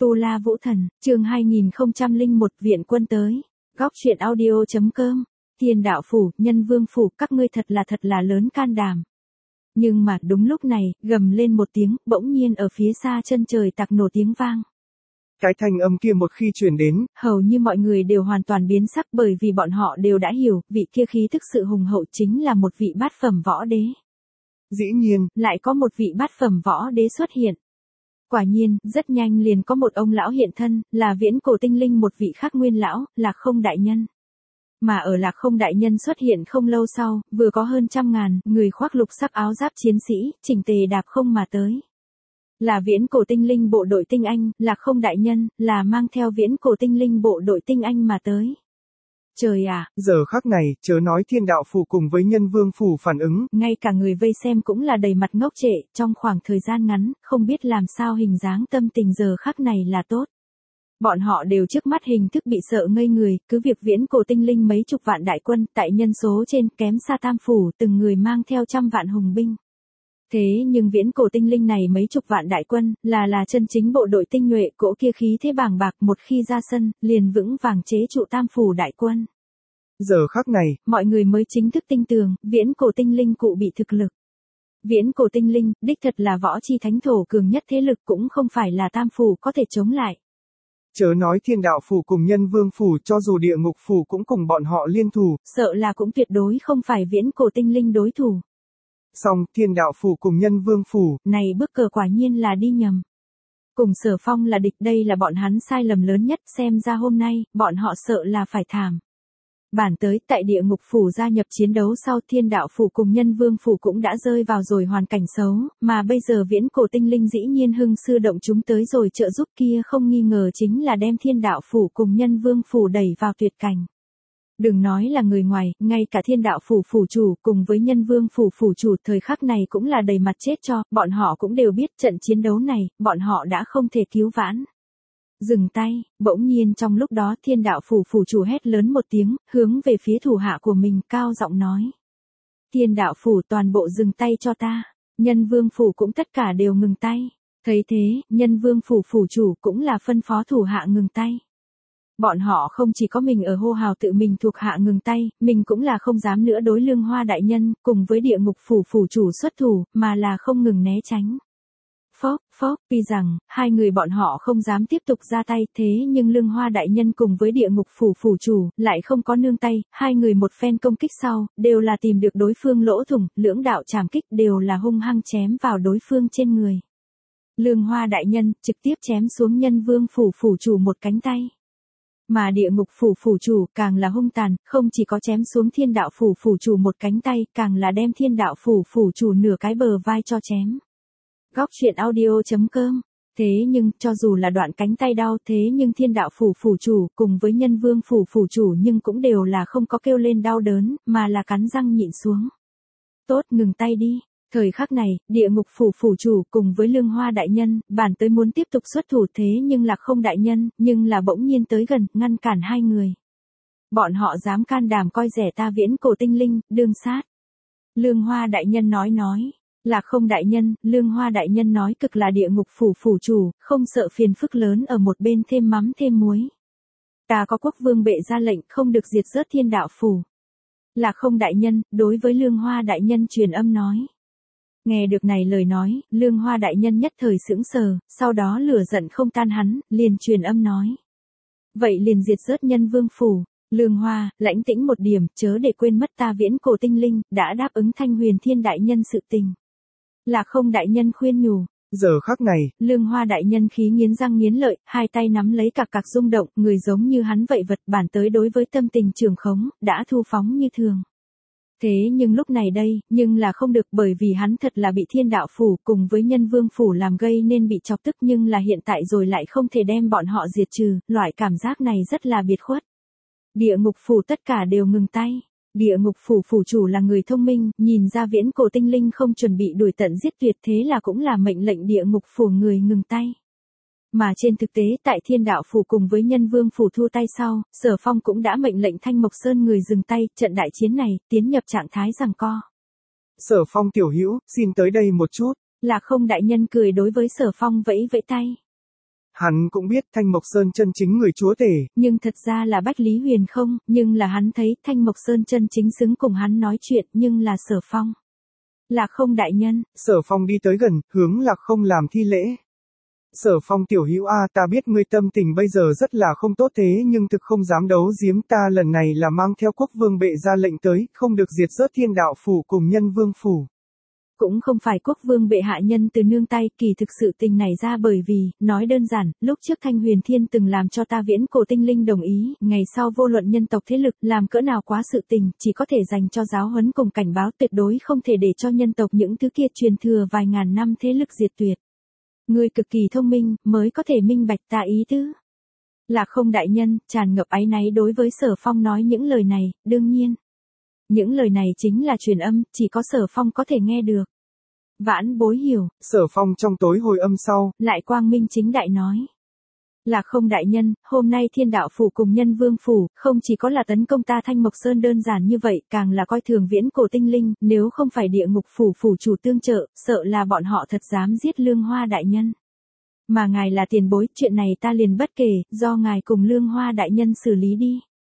Tu La Vũ Thần, chương 2001 Viện Quân tới. Góc truyện audio.com. Thiên Đạo Phủ, Nhân Vương Phủ, các ngươi thật là lớn can đảm. Nhưng mà đúng lúc này, gầm lên một tiếng, bỗng nhiên ở phía xa chân trời tạc nổ tiếng vang. Cái thanh âm kia một khi truyền đến, hầu như mọi người đều hoàn toàn biến sắc bởi vì bọn họ đều đã hiểu, vị kia khí thức sự hùng hậu chính là một vị bát phẩm võ đế. Dĩ nhiên, lại có một vị bát phẩm võ đế xuất hiện. Quả nhiên, rất nhanh liền có một ông lão hiện thân, là Viễn Cổ Tinh Linh, một vị khác nguyên lão, Lạc Không đại nhân. Mà ở Lạc Không đại nhân xuất hiện không lâu sau, vừa có hơn 100.000 người khoác lục sắc áo giáp chiến sĩ, chỉnh tề đạp không mà tới. Là Viễn Cổ Tinh Linh bộ đội tinh anh, Lạc Không đại nhân, là mang theo Viễn Cổ Tinh Linh bộ đội tinh anh mà tới. Trời ạ! Giờ khắc này, chớ nói Thiên Đạo Phủ cùng với Nhân Vương Phủ phản ứng. Ngay cả người vây xem cũng là đầy mặt ngốc trệ, trong khoảng thời gian ngắn, không biết làm sao hình dáng tâm tình giờ khắc này là tốt. Bọn họ đều trước mắt hình thức bị sợ ngây người, cứ việc Viễn Cổ Tinh Linh mấy chục vạn đại quân, tại nhân số trên kém xa Tam Phủ, từng người mang theo 100 vạn hùng binh. Thế nhưng Viễn Cổ Tinh Linh này mấy chục vạn đại quân, là chân chính bộ đội tinh nhuệ, cỗ kia khí thế bàng bạc, một khi ra sân, liền vững vàng chế trụ Tam Phủ đại quân. Giờ khắc này, mọi người mới chính thức tin tưởng, Viễn Cổ Tinh Linh cụ bị thực lực. Viễn Cổ Tinh Linh, đích thật là võ chi thánh thổ cường nhất thế lực, cũng không phải là Tam Phủ có thể chống lại. Chớ nói Thiên Đạo Phủ cùng Nhân Vương Phủ, cho dù Địa Ngục Phủ cũng cùng bọn họ liên thủ, sợ là cũng tuyệt đối không phải Viễn Cổ Tinh Linh đối thủ. Song Thiên Đạo Phủ cùng Nhân Vương Phủ, này bước cờ quả nhiên là đi nhầm. Cùng Sở Phong là địch, đây là bọn hắn sai lầm lớn nhất, xem ra hôm nay, bọn họ sợ là phải thảm. Bản tới, tại Địa Ngục Phủ gia nhập chiến đấu sau, Thiên Đạo Phủ cùng Nhân Vương Phủ cũng đã rơi vào rồi hoàn cảnh xấu, mà bây giờ Viễn Cổ Tinh Linh dĩ nhiên hưng sư động chúng tới rồi trợ giúp, kia không nghi ngờ chính là đem Thiên Đạo Phủ cùng Nhân Vương Phủ đẩy vào tuyệt cảnh. Đừng nói là người ngoài, ngay cả Thiên Đạo Phủ phủ chủ cùng với Nhân Vương Phủ phủ chủ thời khắc này cũng là đầy mặt chết cho, bọn họ cũng đều biết trận chiến đấu này, bọn họ đã không thể cứu vãn. Dừng tay, bỗng nhiên trong lúc đó Thiên Đạo Phủ phủ chủ hét lớn một tiếng, hướng về phía thủ hạ của mình cao giọng nói. Thiên Đạo Phủ toàn bộ dừng tay cho ta, Nhân Vương Phủ cũng tất cả đều ngừng tay. Thấy thế, Nhân Vương Phủ phủ chủ cũng là phân phó thủ hạ ngừng tay. Bọn họ không chỉ có mình ở hô hào tự mình thuộc hạ ngừng tay, mình cũng là không dám nữa đối Lương Hoa đại nhân, cùng với Địa Ngục Phủ phủ chủ xuất thủ, mà là không ngừng né tránh. Phốc, tuy rằng, hai người bọn họ không dám tiếp tục ra tay, thế nhưng Lương Hoa đại nhân cùng với Địa Ngục Phủ phủ chủ, lại không có nương tay, hai người một phen công kích sau, đều là tìm được đối phương lỗ thủng, lưỡng đạo trảm kích đều là hung hăng chém vào đối phương trên người. Lương Hoa đại nhân, trực tiếp chém xuống Nhân Vương Phủ phủ chủ một cánh tay. Mà Địa Ngục Phủ phủ chủ càng là hung tàn, không chỉ có chém xuống Thiên Đạo Phủ phủ chủ một cánh tay, càng là đem Thiên Đạo Phủ phủ chủ nửa cái bờ vai cho chém. Góc truyện audio.com. Thế nhưng, cho dù là đoạn cánh tay đau, thế nhưng Thiên Đạo Phủ phủ chủ cùng với Nhân Vương Phủ phủ chủ nhưng cũng đều là không có kêu lên đau đớn, mà là cắn răng nhịn xuống. Tốt, ngừng tay đi. Thời khắc này, Địa Ngục Phủ phủ chủ cùng với Lương Hoa đại nhân, bản tới muốn tiếp tục xuất thủ, thế nhưng Lạc Không đại nhân, nhưng là bỗng nhiên tới gần, ngăn cản hai người. Bọn họ dám can đảm coi rẻ ta Viễn Cổ Tinh Linh, đương sát. Lương Hoa đại nhân nói. Lạc Không đại nhân, Lương Hoa đại nhân nói cực là Địa Ngục Phủ phủ chủ, không sợ phiền phức lớn ở một bên thêm mắm thêm muối. Ta có quốc vương bệ ra lệnh không được diệt rớt Thiên Đạo Phủ. Lạc Không đại nhân, đối với Lương Hoa đại nhân truyền âm nói. Nghe được này lời nói, Lương Hoa đại nhân nhất thời sững sờ, sau đó lửa giận không tan hắn, liền truyền âm nói. Vậy liền diệt rớt Nhân Vương Phủ. Lương Hoa, lãnh tĩnh một điểm, chớ để quên mất ta Viễn Cổ Tinh Linh, đã đáp ứng Thanh Huyền Thiên đại nhân sự tình. Lạc Không đại nhân khuyên nhủ. Giờ khắc này, Lương Hoa đại nhân khí nghiến răng nghiến lợi, hai tay nắm lấy cạc rung động, người giống như hắn vậy vật bản tới đối với tâm tình trường khống, đã thu phóng như thường. Thế nhưng lúc này đây, nhưng là không được, bởi vì hắn thật là bị Thiên Đạo Phủ cùng với Nhân Vương Phủ làm gây nên bị chọc tức, nhưng là hiện tại rồi lại không thể đem bọn họ diệt trừ, loại cảm giác này rất là biệt khuất. Địa Ngục Phủ tất cả đều ngừng tay. Địa Ngục Phủ phủ chủ là người thông minh, nhìn ra Viễn Cổ Tinh Linh không chuẩn bị đuổi tận giết tuyệt, thế là cũng là mệnh lệnh Địa Ngục Phủ người ngừng tay. Mà trên thực tế tại Thiên Đạo Phủ cùng với Nhân Vương Phủ thu tay sau, Sở Phong cũng đã mệnh lệnh Thanh Mộc Sơn người dừng tay, trận đại chiến này tiến nhập trạng thái giằng co. Sở Phong tiểu hữu, xin tới đây một chút. Lạc Không đại nhân cười đối với Sở Phong vẫy vẫy tay. Hắn cũng biết Thanh Mộc Sơn chân chính người chúa tể. Nhưng thật ra là Bách Lý Huyền không, nhưng là hắn thấy Thanh Mộc Sơn chân chính xứng cùng hắn nói chuyện nhưng là Sở Phong. Lạc Không đại nhân. Sở Phong đi tới gần, hướng Lạc Không làm thi lễ. Sở Phong tiểu hữu a, ta biết ngươi tâm tình bây giờ rất là không tốt thế nhưng thực không dám đấu giếm, ta lần này là mang theo quốc vương bệ ra lệnh tới, không được diệt rớt Thiên Đạo Phủ cùng Nhân Vương Phủ. Cũng không phải quốc vương bệ hạ nhân từ nương tay, kỳ thực sự tình này ra bởi vì, nói đơn giản, lúc trước Thanh Huyền Thiên từng làm cho ta Viễn Cổ Tinh Linh đồng ý, ngày sau vô luận nhân tộc thế lực làm cỡ nào quá sự tình, chỉ có thể dành cho giáo huấn cùng cảnh báo, tuyệt đối không thể để cho nhân tộc những thứ kia truyền thừa vài ngàn năm thế lực diệt tuyệt. Ngươi cực kỳ thông minh, mới có thể minh bạch ta ý tứ. Lạc Không đại nhân, tràn ngập áy náy đối với Sở Phong nói những lời này, đương nhiên. Những lời này chính là truyền âm, chỉ có Sở Phong có thể nghe được. Vãn bối hiểu. Sở Phong trong tối hồi âm sau, lại quang minh chính đại nói. Lạc Không đại nhân, hôm nay Thiên Đạo Phủ cùng Nhân Vương Phủ, không chỉ có là tấn công ta Thanh Mộc Sơn đơn giản như vậy, càng là coi thường Viễn Cổ Tinh Linh, nếu không phải địa ngục phủ phủ chủ tương trợ, sợ là bọn họ thật dám giết Lương Hoa đại nhân. Mà ngài là tiền bối, chuyện này ta liền bất kể, do ngài cùng Lương Hoa đại nhân xử lý đi.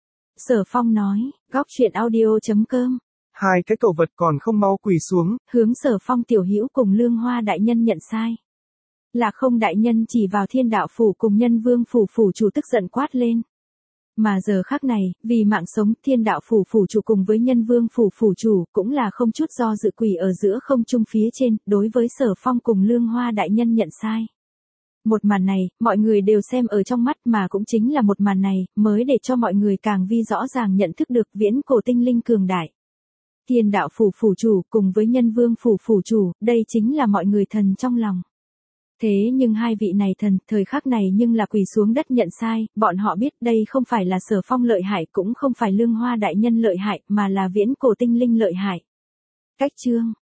Sở Phong nói, góc truyện audio.com. Hai cái cẩu vật còn không mau quỳ xuống, hướng Sở Phong tiểu hữu cùng Lương Hoa đại nhân nhận sai. Lạc Không đại nhân chỉ vào Thiên Đạo Phủ cùng Nhân Vương Phủ phủ chủ tức giận quát lên. Mà giờ khắc này, vì mạng sống, Thiên Đạo Phủ phủ chủ cùng với Nhân Vương Phủ phủ chủ, cũng là không chút do dự quỳ ở giữa không trung phía trên, đối với Sở Phong cùng Lương Hoa đại nhân nhận sai. Một màn này, mọi người đều xem ở trong mắt, mà cũng chính là một màn này, mới để cho mọi người càng vi rõ ràng nhận thức được Viễn Cổ Tinh Linh cường đại. Thiên Đạo Phủ phủ chủ cùng với Nhân Vương Phủ phủ chủ, đây chính là mọi người thần trong lòng. Thế nhưng hai vị này thần, thời khắc này nhưng là quỳ xuống đất nhận sai, bọn họ biết đây không phải là Sở Phong lợi hại, cũng không phải Lương Hoa đại nhân lợi hại, mà là Viễn Cổ Tinh Linh lợi hại. Cách chương